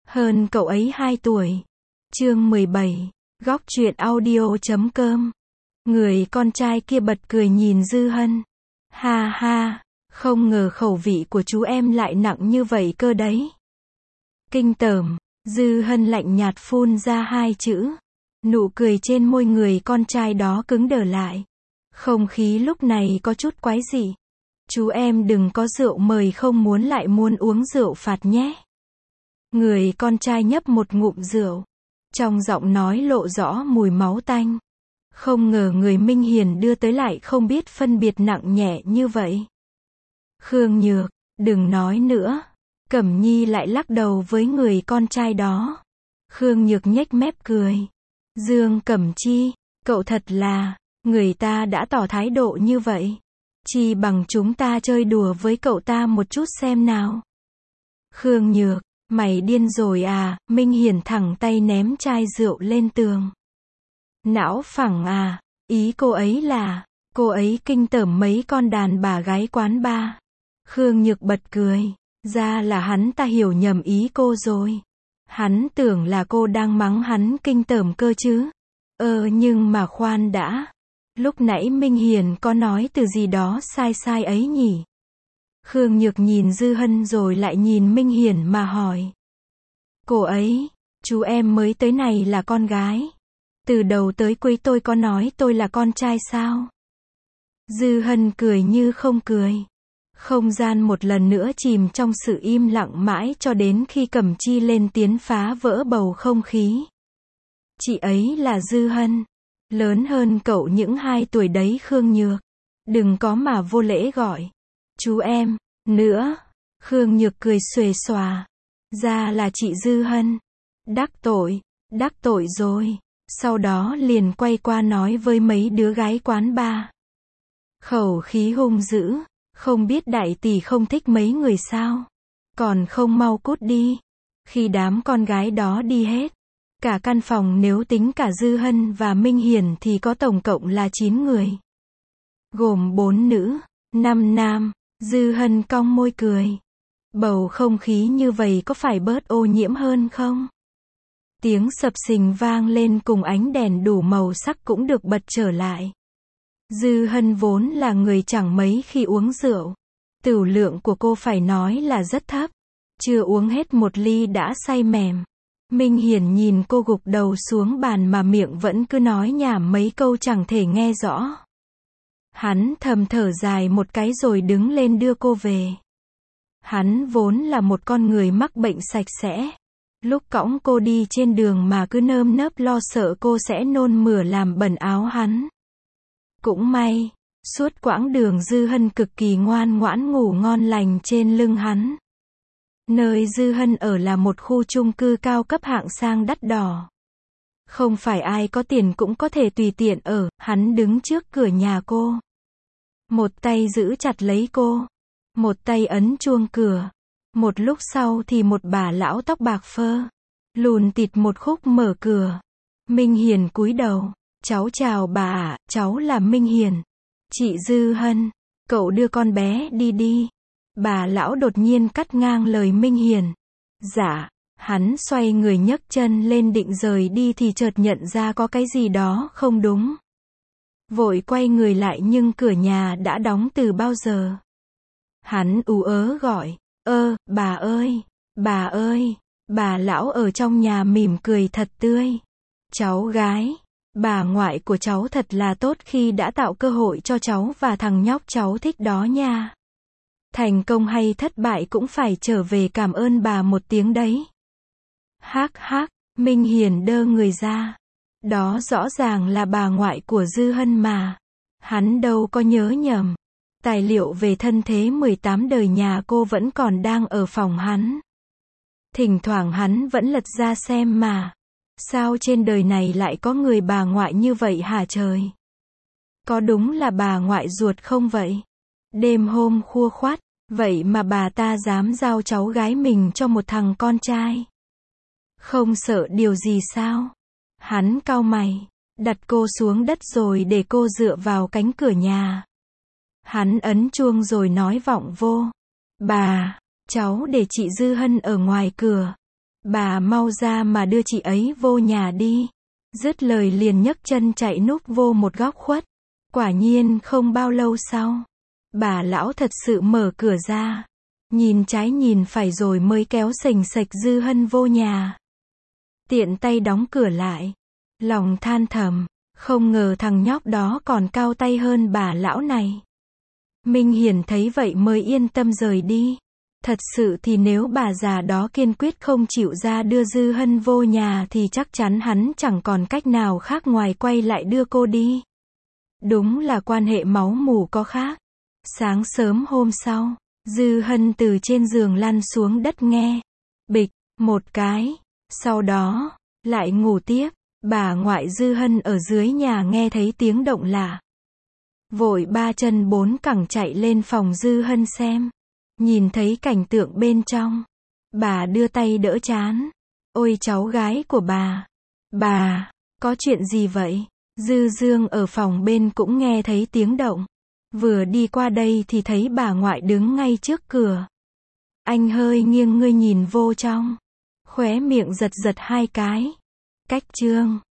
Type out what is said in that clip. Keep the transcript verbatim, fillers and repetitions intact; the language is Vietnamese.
Hơn cậu ấy hai tuổi. Chương mười bảy. Góc truyện audio chấm com. Người con trai kia bật cười nhìn Dư Hân. Ha ha, không ngờ khẩu vị của chú em lại nặng như vậy cơ đấy. Kinh tởm, Dư Hân lạnh nhạt phun ra hai chữ. Nụ cười trên môi người con trai đó cứng đờ lại. Không khí lúc này có chút quái dị. Chú em đừng có rượu mời không muốn lại muốn uống rượu phạt nhé. Người con trai nhấp một ngụm rượu. Trong giọng nói lộ rõ mùi máu tanh. Không ngờ người Minh Hiền đưa tới lại không biết phân biệt nặng nhẹ như vậy. Khương Nhược, đừng nói nữa. Cẩm Nhi lại lắc đầu với người con trai đó. Khương Nhược nhếch mép cười. Dương Cẩm Chi, cậu thật là, người ta đã tỏ thái độ như vậy. Chi bằng chúng ta chơi đùa với cậu ta một chút xem nào. Khương Nhược, mày điên rồi à, Minh Hiền thẳng tay ném chai rượu lên tường. Não phẳng à, ý cô ấy là, cô ấy kinh tởm mấy con đàn bà gái quán bar. Khương Nhược bật cười, ra là hắn ta hiểu nhầm ý cô rồi. Hắn tưởng là cô đang mắng hắn kinh tởm cơ chứ. Ờ nhưng mà khoan đã. Lúc nãy Minh Hiền có nói từ gì đó sai sai ấy nhỉ? Khương Nhược nhìn Dư Hân rồi lại nhìn Minh Hiền mà hỏi. Cô ấy, chú em mới tới này là con gái. Từ đầu tới cuối tôi có nói tôi là con trai sao? Dư Hân cười như không cười. Không gian một lần nữa chìm trong sự im lặng mãi cho đến khi Cẩm Chi lên tiếng phá vỡ bầu không khí. Chị ấy là Dư Hân. Lớn hơn cậu những hai tuổi đấy Khương Nhược. Đừng có mà vô lễ gọi. Chú em, nữa. Khương Nhược cười xuề xòa. Ra là chị Dư Hân. Đắc tội, đắc tội rồi. Sau đó liền quay qua nói với mấy đứa gái quán bar. Khẩu khí hung dữ. Không biết đại tỷ không thích mấy người sao? Còn không mau cút đi. Khi đám con gái đó đi hết. Cả căn phòng nếu tính cả Dư Hân và Minh Hiền thì có tổng cộng là chín người. Gồm bốn nữ, năm nam. Dư Hân cong môi cười. Bầu không khí như vậy có phải bớt ô nhiễm hơn không? Tiếng sập sình vang lên cùng ánh đèn đủ màu sắc cũng được bật trở lại. Dư Hân vốn là người chẳng mấy khi uống rượu. Tửu lượng của cô phải nói là rất thấp. Chưa uống hết một ly đã say mềm. Minh Hiền nhìn cô gục đầu xuống bàn mà miệng vẫn cứ nói nhảm mấy câu chẳng thể nghe rõ. Hắn thầm thở dài một cái rồi đứng lên đưa cô về. Hắn vốn là một con người mắc bệnh sạch sẽ. Lúc cõng cô đi trên đường mà cứ nơm nớp lo sợ cô sẽ nôn mửa làm bẩn áo hắn. Cũng may, suốt quãng đường Dư Hân cực kỳ ngoan ngoãn ngủ ngon lành trên lưng hắn. Nơi Dư Hân ở là một khu chung cư cao cấp hạng sang đắt đỏ. Không phải ai có tiền cũng có thể tùy tiện ở, hắn đứng trước cửa nhà cô. Một tay giữ chặt lấy cô. Một tay ấn chuông cửa. Một lúc sau thì một bà lão tóc bạc phơ. Lùn tịt một khúc mở cửa. Minh Hiền cúi đầu. Cháu chào bà ạ, cháu là Minh Hiền. Chị Dư Hân, cậu đưa con bé đi đi. Bà lão đột nhiên cắt ngang lời Minh Hiền. Dạ, hắn xoay người nhấc chân lên định rời đi thì chợt nhận ra có cái gì đó không đúng. Vội quay người lại nhưng cửa nhà đã đóng từ bao giờ. Hắn ú ớ gọi, ơ, bà ơi, bà ơi, bà lão ở trong nhà mỉm cười thật tươi. Cháu gái. Bà ngoại của cháu thật là tốt khi đã tạo cơ hội cho cháu và thằng nhóc cháu thích đó nha. Thành công hay thất bại cũng phải trở về cảm ơn bà một tiếng đấy. Hác hác, Minh Hiền đơ người ra. Đó rõ ràng là bà ngoại của Dư Hân mà. Hắn đâu có nhớ nhầm. Tài liệu về thân thế mười tám đời nhà cô vẫn còn đang ở phòng hắn. Thỉnh thoảng hắn vẫn lật ra xem mà. Sao trên đời này lại có người bà ngoại như vậy hả trời? Có đúng là bà ngoại ruột không vậy? Đêm hôm khua khoát, vậy mà bà ta dám giao cháu gái mình cho một thằng con trai. Không sợ điều gì sao? Hắn cau mày, đặt cô xuống đất rồi để cô dựa vào cánh cửa nhà. Hắn ấn chuông rồi nói vọng vô. Bà, cháu để chị Dư Hân ở ngoài cửa. Bà mau ra mà đưa chị ấy vô nhà đi. Dứt lời liền nhấc chân chạy núp vô một góc khuất. Quả nhiên không bao lâu sau, bà lão thật sự mở cửa ra. Nhìn trái nhìn phải rồi mới kéo sành sạch Dư Hân vô nhà. Tiện tay đóng cửa lại. Lòng than thầm, không ngờ thằng nhóc đó còn cao tay hơn bà lão này. Minh Hiển thấy vậy mới yên tâm rời đi. Thật sự thì nếu bà già đó kiên quyết không chịu ra đưa Dư Hân vô nhà thì chắc chắn hắn chẳng còn cách nào khác ngoài quay lại đưa cô đi. Đúng là quan hệ máu mủ có khác. Sáng sớm hôm sau, Dư Hân từ trên giường lăn xuống đất nghe. Bịch, một cái. Sau đó, lại ngủ tiếp. Bà ngoại Dư Hân ở dưới nhà nghe thấy tiếng động lạ. Vội ba chân bốn cẳng chạy lên phòng Dư Hân xem. Nhìn thấy cảnh tượng bên trong. Bà đưa tay đỡ trán. Ôi cháu gái của bà. Bà, có chuyện gì vậy? Dư Dương ở phòng bên cũng nghe thấy tiếng động. Vừa đi qua đây thì thấy bà ngoại đứng ngay trước cửa. Anh hơi nghiêng người nhìn vô trong. Khóe miệng giật giật hai cái. Cách chương